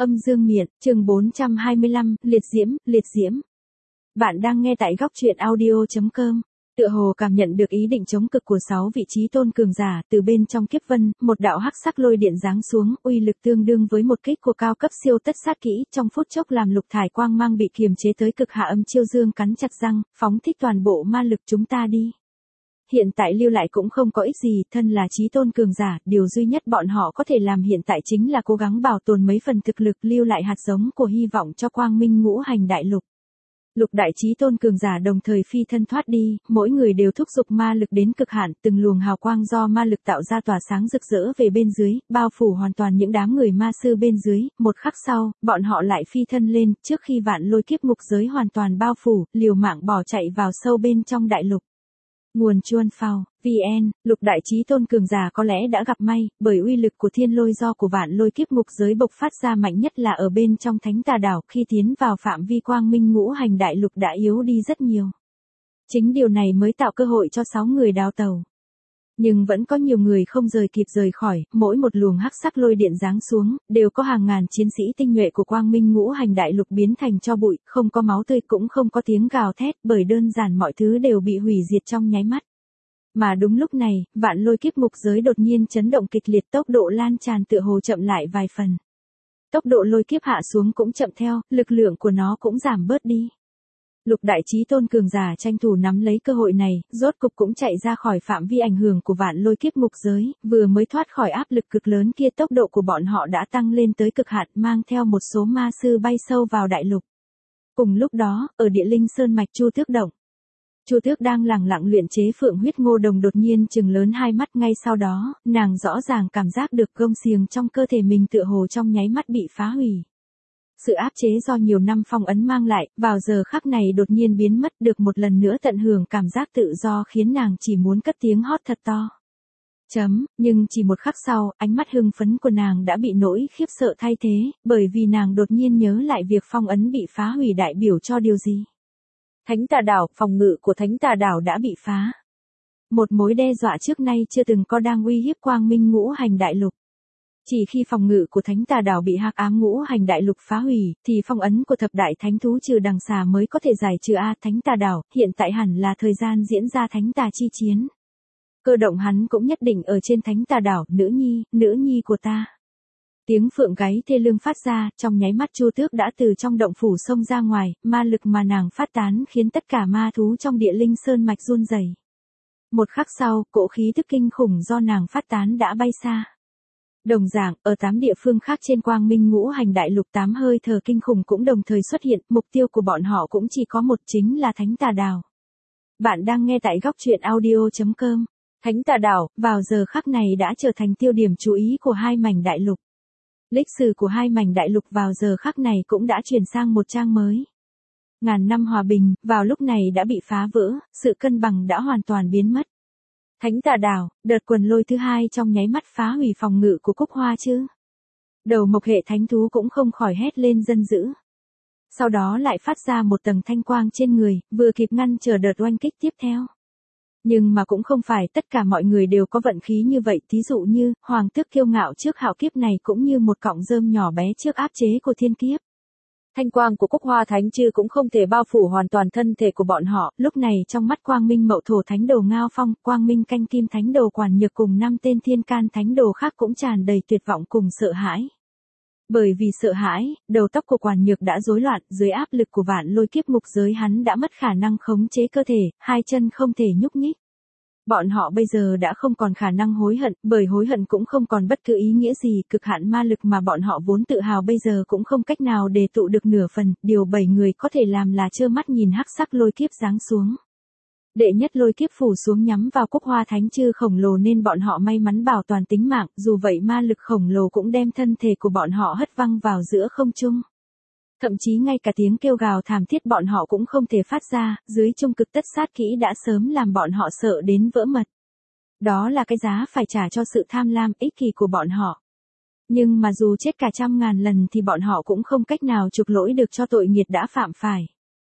Âm dương miện, chương 425, liệt diễm. Bạn đang nghe tại góc truyện audio.com. Tựa hồ cảm nhận được ý định chống cực của 6 vị trí tôn cường giả, từ bên trong kiếp vân, một đạo hắc sắc lôi điện giáng xuống, uy lực tương đương với một kích của cao cấp siêu tất sát kỹ, trong phút chốc làm lục thải quang mang bị kiềm chế tới cực hạ. Âm chiêu dương cắn chặt răng, phóng thích toàn bộ ma lực chúng ta đi. Hiện tại lưu lại cũng không có ích gì, thân là chí tôn cường giả, điều duy nhất bọn họ có thể làm hiện tại chính là cố gắng bảo tồn mấy phần thực lực, lưu lại hạt giống của hy vọng cho quang minh ngũ hành đại lục. Lục đại chí tôn cường giả đồng thời phi thân thoát đi, mỗi người đều thúc giục ma lực đến cực hạn, từng luồng hào quang do ma lực tạo ra tỏa sáng rực rỡ về bên dưới, bao phủ hoàn toàn những đám người ma sư bên dưới. Một khắc sau, bọn họ lại phi thân lên, trước khi vạn lôi kiếp ngục giới hoàn toàn bao phủ, liều mạng bỏ chạy vào sâu bên trong đại lục. Nguồn Chuan Phao, VN, lục đại chí tôn cường giả có lẽ đã gặp may, bởi uy lực của thiên lôi do của vạn lôi kiếp ngục giới bộc phát ra mạnh nhất là ở bên trong thánh tà đảo, khi tiến vào phạm vi quang minh ngũ hành đại lục đã yếu đi rất nhiều. Chính điều này mới tạo cơ hội cho 6 người đào tàu. Nhưng vẫn có nhiều người không kịp rời khỏi, mỗi một luồng hắc sắc lôi điện giáng xuống, đều có hàng ngàn chiến sĩ tinh nhuệ của quang minh ngũ hành đại lục biến thành tro bụi, không có máu tươi cũng không có tiếng gào thét, bởi đơn giản mọi thứ đều bị hủy diệt trong nháy mắt. Mà đúng lúc này, vạn lôi kiếp ngục giới đột nhiên chấn động kịch liệt, tốc độ lan tràn tựa hồ chậm lại vài phần. Tốc độ lôi kiếp hạ xuống cũng chậm theo, lực lượng của nó cũng giảm bớt đi. Lục đại chí tôn cường giả tranh thủ nắm lấy cơ hội này, rốt cục cũng chạy ra khỏi phạm vi ảnh hưởng của vạn lôi kiếp ngục giới, vừa mới thoát khỏi áp lực cực lớn kia, tốc độ của bọn họ đã tăng lên tới cực hạn, mang theo một số ma sư bay sâu vào đại lục. Cùng lúc đó, ở địa linh sơn mạch Chu Tước động, Chu Tước đang lẳng lặng luyện chế phượng huyết ngô đồng đột nhiên trừng lớn hai mắt, ngay sau đó, nàng rõ ràng cảm giác được gông xiềng trong cơ thể mình tựa hồ trong nháy mắt bị phá hủy. Sự áp chế do nhiều năm phong ấn mang lại, vào giờ khắc này đột nhiên biến mất, được một lần nữa tận hưởng cảm giác tự do khiến nàng chỉ muốn cất tiếng hót thật to. Nhưng chỉ một khắc sau, ánh mắt hưng phấn của nàng đã bị nỗi khiếp sợ thay thế, bởi vì nàng đột nhiên nhớ lại việc phong ấn bị phá hủy đại biểu cho điều gì. Thánh tà đảo, phòng ngự của thánh tà đảo đã bị phá. Một mối đe dọa trước nay chưa từng có đang uy hiếp quang minh ngũ hành đại lục. Chỉ khi phòng ngự của thánh tà đảo bị hắc ám ngũ hành đại lục phá hủy, thì phong ấn của thập đại thánh thú trừ đằng xà mới có thể giải trừ. Thánh tà đảo, hiện tại hẳn là thời gian diễn ra thánh tà chi chiến. Cơ động hắn cũng nhất định ở trên thánh tà đảo, nữ nhi của ta. Tiếng phượng gáy thê lương phát ra, trong nháy mắt Chu Tước đã từ trong động phủ xông ra ngoài, ma lực mà nàng phát tán khiến tất cả ma thú trong địa linh sơn mạch run rẩy. Một khắc sau, cỗ khí tức kinh khủng do nàng phát tán đã bay xa. Đồng dạng, ở 8 địa phương khác trên quang minh ngũ hành đại lục, 8 hơi thở kinh khủng cũng đồng thời xuất hiện, mục tiêu của bọn họ cũng chỉ có một, chính là thánh tà đảo. Bạn đang nghe tại góc truyện audio.com. Thánh tà đảo, vào giờ khắc này đã trở thành tiêu điểm chú ý của hai mảnh đại lục. Lịch sử của hai mảnh đại lục vào giờ khắc này cũng đã chuyển sang một trang mới. Ngàn năm hòa bình, vào lúc này đã bị phá vỡ, sự cân bằng đã hoàn toàn biến mất. Thánh tà đảo, đợt quần lôi thứ hai trong nháy mắt phá hủy phòng ngự của Cúc Hoa chứ. Đầu mộc hệ thánh thú cũng không khỏi hét lên giận dữ. Sau đó lại phát ra một tầng thanh quang trên người, vừa kịp ngăn chờ đợt oanh kích tiếp theo. Nhưng mà cũng không phải tất cả mọi người đều có vận khí như vậy, thí dụ như, hoàng tước kiêu ngạo trước hạo kiếp này cũng như một cọng rơm nhỏ bé trước áp chế của thiên kiếp. Thanh quang của Cúc Hoa Thánh Chư cũng không thể bao phủ hoàn toàn thân thể của bọn họ, lúc này trong mắt Quang Minh Mậu Thổ Thánh Đồ Ngao Phong, Quang Minh Canh Kim Thánh Đồ Quản Nhược cùng 5 tên Thiên Can Thánh Đồ khác cũng tràn đầy tuyệt vọng cùng sợ hãi. Bởi vì sợ hãi, đầu tóc của Quản Nhược đã rối loạn, dưới áp lực của vạn lôi kiếp ngục giới hắn đã mất khả năng khống chế cơ thể, hai chân không thể nhúc nhích. Bọn họ bây giờ đã không còn khả năng hối hận, bởi hối hận cũng không còn bất cứ ý nghĩa gì, cực hạn ma lực mà bọn họ vốn tự hào bây giờ cũng không cách nào đề tụ được nửa phần, điều 7 người có thể làm là trơ mắt nhìn hắc sắc lôi kiếp giáng xuống. Đệ nhất lôi kiếp phủ xuống nhắm vào Cúc Hoa Thánh Chư khổng lồ nên bọn họ may mắn bảo toàn tính mạng, dù vậy ma lực khổng lồ cũng đem thân thể của bọn họ hất văng vào giữa không trung. Thậm chí ngay cả tiếng kêu gào thảm thiết bọn họ cũng không thể phát ra, dưới trung cực tất sát kỹ đã sớm làm bọn họ sợ đến vỡ mật. Đó là cái giá phải trả cho sự tham lam ích kỷ của bọn họ. Nhưng mà dù chết cả 100.000 lần thì bọn họ cũng không cách nào chuộc lỗi được cho tội nghiệt đã phạm phải.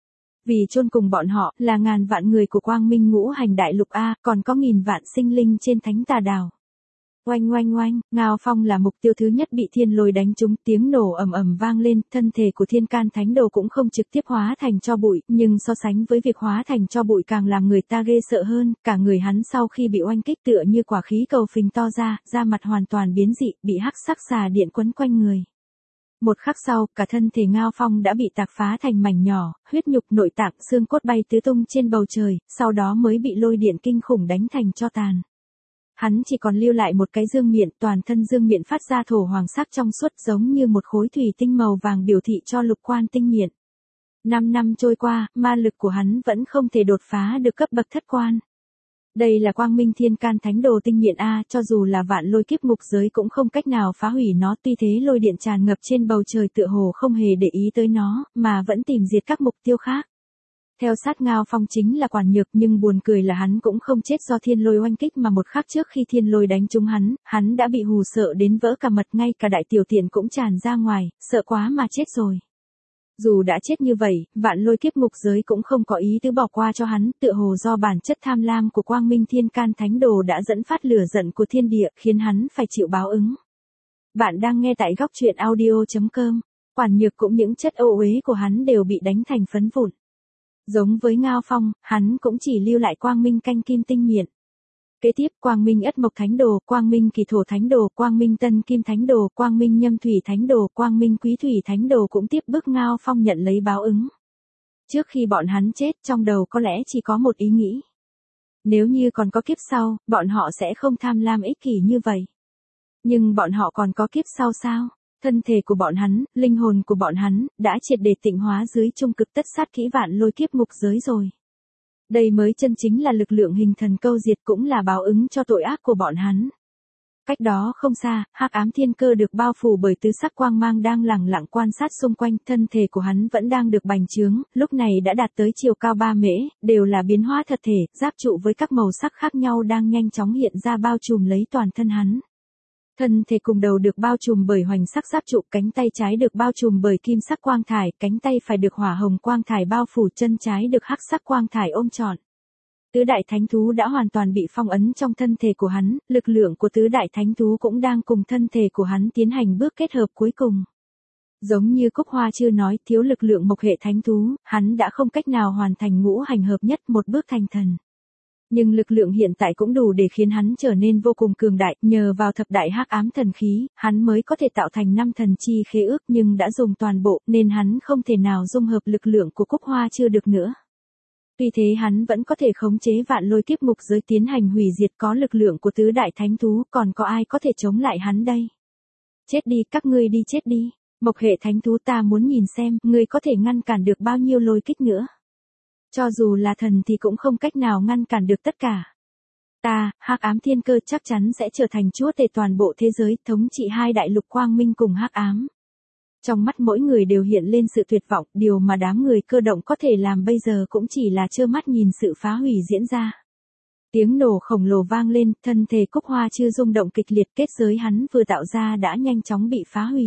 Vì chôn cùng bọn họ là ngàn vạn người của quang minh ngũ hành đại lục, còn có nghìn vạn sinh linh trên thánh tà đảo. Oanh oanh oanh, Ngao Phong là mục tiêu thứ nhất bị thiên lôi đánh trúng, tiếng nổ ầm ầm vang lên, thân thể của Thiên Can Thánh Đồ cũng không trực tiếp hóa thành tro bụi, nhưng so sánh với việc hóa thành tro bụi càng làm người ta ghê sợ hơn, cả người hắn sau khi bị oanh kích tựa như quả khí cầu phình to ra, da mặt hoàn toàn biến dị, bị hắc sắc xà điện quấn quanh người. Một khắc sau, cả thân thể Ngao Phong đã bị tạc phá thành mảnh nhỏ, huyết nhục nội tạng xương cốt bay tứ tung trên bầu trời, sau đó mới bị lôi điện kinh khủng đánh thành tro tàn. Hắn chỉ còn lưu lại một cái dương miện, toàn thân dương miện phát ra thổ hoàng sắc trong suốt giống như một khối thủy tinh màu vàng biểu thị cho lục quan tinh miện. 5 năm trôi qua, ma lực của hắn vẫn không thể đột phá được cấp bậc thất quan. Đây là Quang Minh Thiên Can Thánh Đồ tinh miện A, cho dù là vạn lôi kiếp ngục giới cũng không cách nào phá hủy nó, tuy thế lôi điện tràn ngập trên bầu trời tựa hồ không hề để ý tới nó, mà vẫn tìm diệt các mục tiêu khác. Theo sát Ngao Phong chính là Quản Nhược, nhưng buồn cười là hắn cũng không chết do thiên lôi oanh kích mà một khắc trước khi thiên lôi đánh trúng hắn đã bị hù sợ đến vỡ cả mật, ngay cả đại tiểu tiện cũng tràn ra ngoài, sợ quá mà chết rồi. Dù đã chết như vậy, vạn lôi kiếp ngục giới cũng không có ý tứ bỏ qua cho hắn, tựa hồ do bản chất tham lam của Quang Minh Thiên Can Thánh Đồ đã dẫn phát lửa giận của thiên địa, khiến hắn phải chịu báo ứng. Bạn đang nghe tại góc truyện audio.com. Quản Nhược cũng những chất ô uế của hắn đều bị đánh thành phấn vụn. Giống với Ngao Phong, hắn cũng chỉ lưu lại Quang Minh Canh Kim Tinh miện. Kế tiếp, Quang Minh Ất Mộc Thánh Đồ, Quang Minh Kỳ Thổ Thánh Đồ, Quang Minh Tân Kim Thánh Đồ, Quang Minh Nhâm Thủy Thánh Đồ, Quang Minh Quý Thủy Thánh Đồ cũng tiếp bước Ngao Phong nhận lấy báo ứng. Trước khi bọn hắn chết, trong đầu có lẽ chỉ có một ý nghĩ. Nếu như còn có kiếp sau, bọn họ sẽ không tham lam ích kỷ như vậy. Nhưng bọn họ còn có kiếp sau sao? Thân thể của bọn hắn, linh hồn của bọn hắn, đã triệt để tịnh hóa dưới trung cực tất sát kỹ vạn lôi kiếp ngục giới rồi. Đây mới chân chính là lực lượng hình thần câu diệt, cũng là báo ứng cho tội ác của bọn hắn. Cách đó không xa, Hắc Ám Thiên Cơ được bao phủ bởi tứ sắc quang mang đang lẳng lặng quan sát xung quanh, thân thể của hắn vẫn đang được bành trướng, lúc này đã đạt tới chiều cao 3 mễ, đều là biến hóa thật thể, giáp trụ với các màu sắc khác nhau đang nhanh chóng hiện ra bao trùm lấy toàn thân hắn. Thân thể cùng đầu được bao trùm bởi hoành sắc giáp trụ, cánh tay trái được bao trùm bởi kim sắc quang thải, cánh tay phải được hỏa hồng quang thải bao phủ, chân trái được hắc sắc quang thải ôm trọn. Tứ đại thánh thú đã hoàn toàn bị phong ấn trong thân thể của hắn, lực lượng của tứ đại thánh thú cũng đang cùng thân thể của hắn tiến hành bước kết hợp cuối cùng. Giống như Cúc Hoa chưa nói, thiếu lực lượng mộc hệ thánh thú, hắn đã không cách nào hoàn thành ngũ hành hợp nhất, một bước thành thần. Nhưng lực lượng hiện tại cũng đủ để khiến hắn trở nên vô cùng cường đại, nhờ vào thập đại hắc ám thần khí, hắn mới có thể tạo thành 5 thần chi khế ước, nhưng đã dùng toàn bộ, nên hắn không thể nào dung hợp lực lượng của Cúc Hoa chưa được nữa. Tuy thế hắn vẫn có thể khống chế vạn lôi kiếp ngục giới tiến hành hủy diệt, có lực lượng của tứ đại thánh thú, còn có ai có thể chống lại hắn đây? Chết đi, các ngươi đi chết đi. Mộc hệ thánh thú, ta muốn nhìn xem, ngươi có thể ngăn cản được bao nhiêu lôi kích nữa. Cho dù là thần thì cũng không cách nào ngăn cản được tất cả. Ta, Hắc Ám Thiên Cơ chắc chắn sẽ trở thành chúa tể toàn bộ thế giới, thống trị hai đại lục quang minh cùng hắc ám. Trong mắt mỗi người đều hiện lên sự tuyệt vọng, điều mà đám người cơ động có thể làm bây giờ cũng chỉ là trơ mắt nhìn sự phá hủy diễn ra. Tiếng nổ khổng lồ vang lên, thân thể Cúc Hoa chưa rung động kịch liệt, kết giới hắn vừa tạo ra đã nhanh chóng bị phá hủy.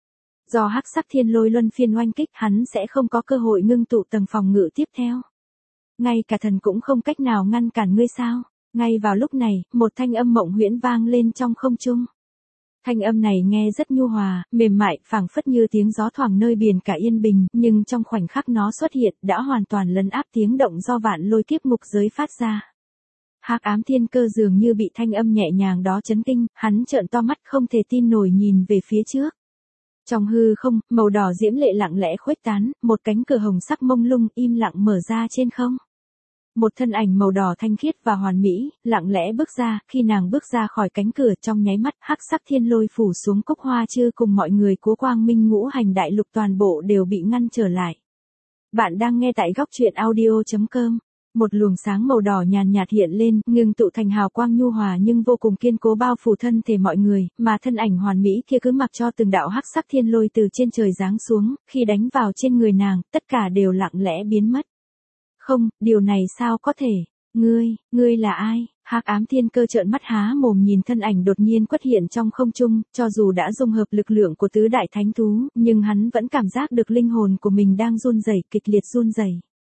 Do hắc sắc thiên lôi luân phiên oanh kích, hắn sẽ không có cơ hội ngưng tụ tầng phòng ngự tiếp theo. Ngay cả thần cũng không cách nào ngăn cản ngươi sao? Ngay vào lúc này, một thanh âm mộng huyễn vang lên trong không trung. Thanh âm này nghe rất nhu hòa, mềm mại, phảng phất như tiếng gió thoảng nơi biển cả yên bình, nhưng trong khoảnh khắc nó xuất hiện, đã hoàn toàn lấn áp tiếng động do vạn lôi kiếp ngục giới phát ra. Hắc Ám Thiên Cơ dường như bị thanh âm nhẹ nhàng đó chấn kinh, hắn trợn to mắt không thể tin nổi nhìn về phía trước. Trong hư không, màu đỏ diễm lệ lặng lẽ khuếch tán, một cánh cửa hồng sắc mông lung im lặng mở ra trên không. Một thân ảnh màu đỏ thanh khiết và hoàn mỹ, lặng lẽ bước ra, khi nàng bước ra khỏi cánh cửa trong nháy mắt, hắc sắc thiên lôi phủ xuống, Cúc Hoa Chư cùng mọi người của Quang Minh ngũ hành đại lục toàn bộ đều bị ngăn trở lại. Bạn đang nghe tại góc truyện audio.com. Một luồng sáng màu đỏ nhàn nhạt hiện lên, ngưng tụ thành hào quang nhu hòa nhưng vô cùng kiên cố bao phủ thân thể mọi người, mà thân ảnh hoàn mỹ kia cứ mặc cho từng đạo hắc sắc thiên lôi từ trên trời giáng xuống, khi đánh vào trên người nàng, tất cả đều lặng lẽ biến mất. Không, điều này sao có thể? Ngươi là ai? Hắc Ám Thiên Cơ trợn mắt há mồm nhìn thân ảnh đột nhiên xuất hiện trong không trung, cho dù đã dung hợp lực lượng của tứ đại thánh thú, nhưng hắn vẫn cảm giác được linh hồn của mình đang run rẩy, kịch liệt run rẩy.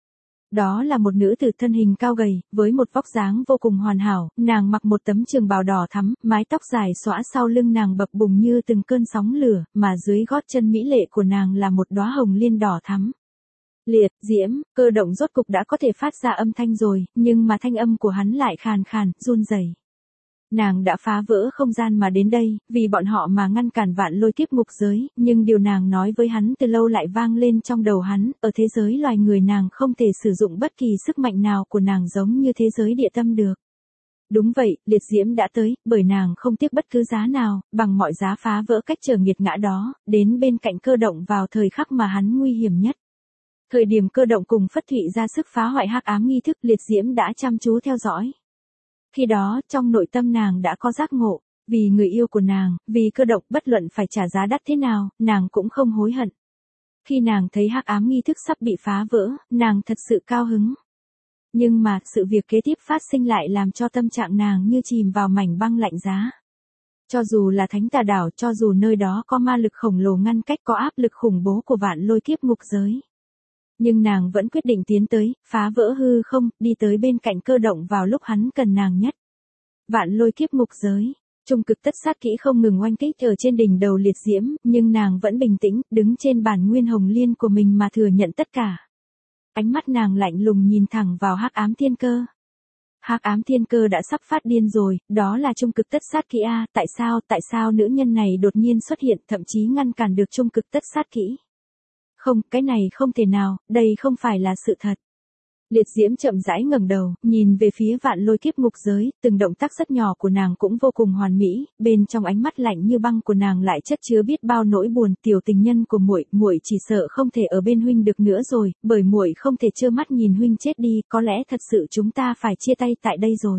Đó là một nữ tử thân hình cao gầy, với một vóc dáng vô cùng hoàn hảo, nàng mặc một tấm trường bào đỏ thắm, mái tóc dài xõa sau lưng nàng bập bùng như từng cơn sóng lửa, mà dưới gót chân mỹ lệ của nàng là một đóa hồng liên đỏ thắm. Liệt Diễm, Cơ Động rốt cục đã có thể phát ra âm thanh rồi, nhưng mà thanh âm của hắn lại khàn khàn, run rẩy. Nàng đã phá vỡ không gian mà đến đây, vì bọn họ mà ngăn cản Vạn Lôi kiếp ngục giới, nhưng điều nàng nói với hắn từ lâu lại vang lên trong đầu hắn, ở thế giới loài người nàng không thể sử dụng bất kỳ sức mạnh nào của nàng giống như thế giới địa tâm được. Đúng vậy, liệt diễm đã tới, bởi nàng không tiếc bất cứ giá nào, bằng mọi giá phá vỡ cách trở nghiệt ngã đó, đến bên cạnh Cơ Động vào thời khắc mà hắn nguy hiểm nhất. Thời điểm Cơ Động cùng Phất Thụy ra sức phá hoại hắc ám nghi thức, liệt diễm đã chăm chú theo dõi. Khi đó, trong nội tâm nàng đã có giác ngộ, vì người yêu của nàng, vì Cơ Động, bất luận phải trả giá đắt thế nào, nàng cũng không hối hận. Khi nàng thấy hắc ám nghi thức sắp bị phá vỡ, nàng thật sự cao hứng. Nhưng mà, sự việc kế tiếp phát sinh lại làm cho tâm trạng nàng như chìm vào mảnh băng lạnh giá. Cho dù là Thánh Tà Đảo, cho dù nơi đó có ma lực khổng lồ ngăn cách, có áp lực khủng bố của Vạn Lôi kiếp ngục giới, nhưng nàng vẫn quyết định tiến tới, phá vỡ hư không, đi tới bên cạnh Cơ Động vào lúc hắn cần nàng nhất. Vạn Lôi kiếp ngục giới, trung cực tất sát kỹ không ngừng oanh kích ở trên đỉnh đầu liệt diễm, nhưng nàng vẫn bình tĩnh, đứng trên bản nguyên hồng liên của mình mà thừa nhận tất cả. Ánh mắt nàng lạnh lùng nhìn thẳng vào hắc ám thiên cơ. Hắc ám thiên cơ đã sắp phát điên rồi, đó là trung cực tất sát kỹ a, tại sao nữ nhân này đột nhiên xuất hiện, thậm chí ngăn cản được trung cực tất sát kỹ? Không, cái này không thể nào, đây không phải là sự thật. Liệt diễm chậm rãi ngẩng đầu, nhìn về phía Vạn Lôi kiếp ngục giới, từng động tác rất nhỏ của nàng cũng vô cùng hoàn mỹ, bên trong ánh mắt lạnh như băng của nàng lại chất chứa biết bao nỗi buồn. Tiểu tình nhân của muội, muội chỉ sợ không thể ở bên huynh được nữa rồi, bởi muội không thể trơ mắt nhìn huynh chết đi, có lẽ thật sự chúng ta phải chia tay tại đây rồi.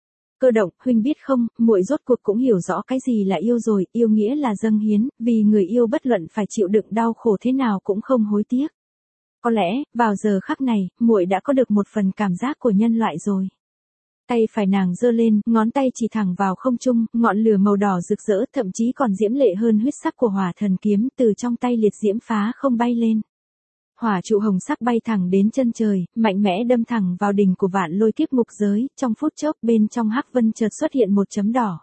Cơ Động, huynh biết không, muội rốt cuộc cũng hiểu rõ cái gì là yêu rồi, yêu nghĩa là dâng hiến, vì người yêu bất luận phải chịu đựng đau khổ thế nào cũng không hối tiếc. Có lẽ, vào giờ khắc này, muội đã có được một phần cảm giác của nhân loại rồi. Tay phải nàng giơ lên, ngón tay chỉ thẳng vào không trung, ngọn lửa màu đỏ rực rỡ, thậm chí còn diễm lệ hơn huyết sắc của hỏa thần kiếm, từ trong tay liệt diễm phá không bay lên. Hỏa trụ hồng sắc bay thẳng đến chân trời, mạnh mẽ đâm thẳng vào đỉnh của Vạn Lôi kiếp ngục giới, trong phút chốc bên trong hắc vân chợt xuất hiện một chấm đỏ.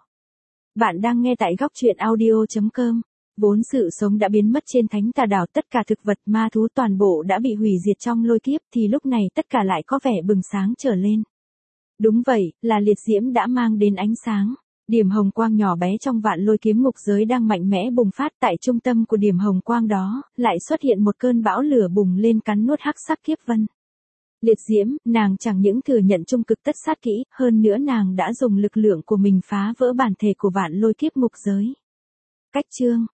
Bạn đang nghe tại góc truyện audio.com. Vốn sự sống đã biến mất trên Thánh Tà Đảo, tất cả thực vật ma thú toàn bộ đã bị hủy diệt trong lôi kiếp, thì lúc này tất cả lại có vẻ bừng sáng trở lên. Đúng vậy, là liệt diễm đã mang đến ánh sáng. Điểm hồng quang nhỏ bé trong Vạn Lôi kiếm ngục giới đang mạnh mẽ bùng phát, tại trung tâm của điểm hồng quang đó, lại xuất hiện một cơn bão lửa bùng lên cắn nuốt hắc sắc kiếp vân. Liệt diễm, nàng chẳng những thừa nhận trung cực tất sát kỹ, hơn nữa nàng đã dùng lực lượng của mình phá vỡ bản thể của Vạn Lôi kiếp ngục giới. Cách chương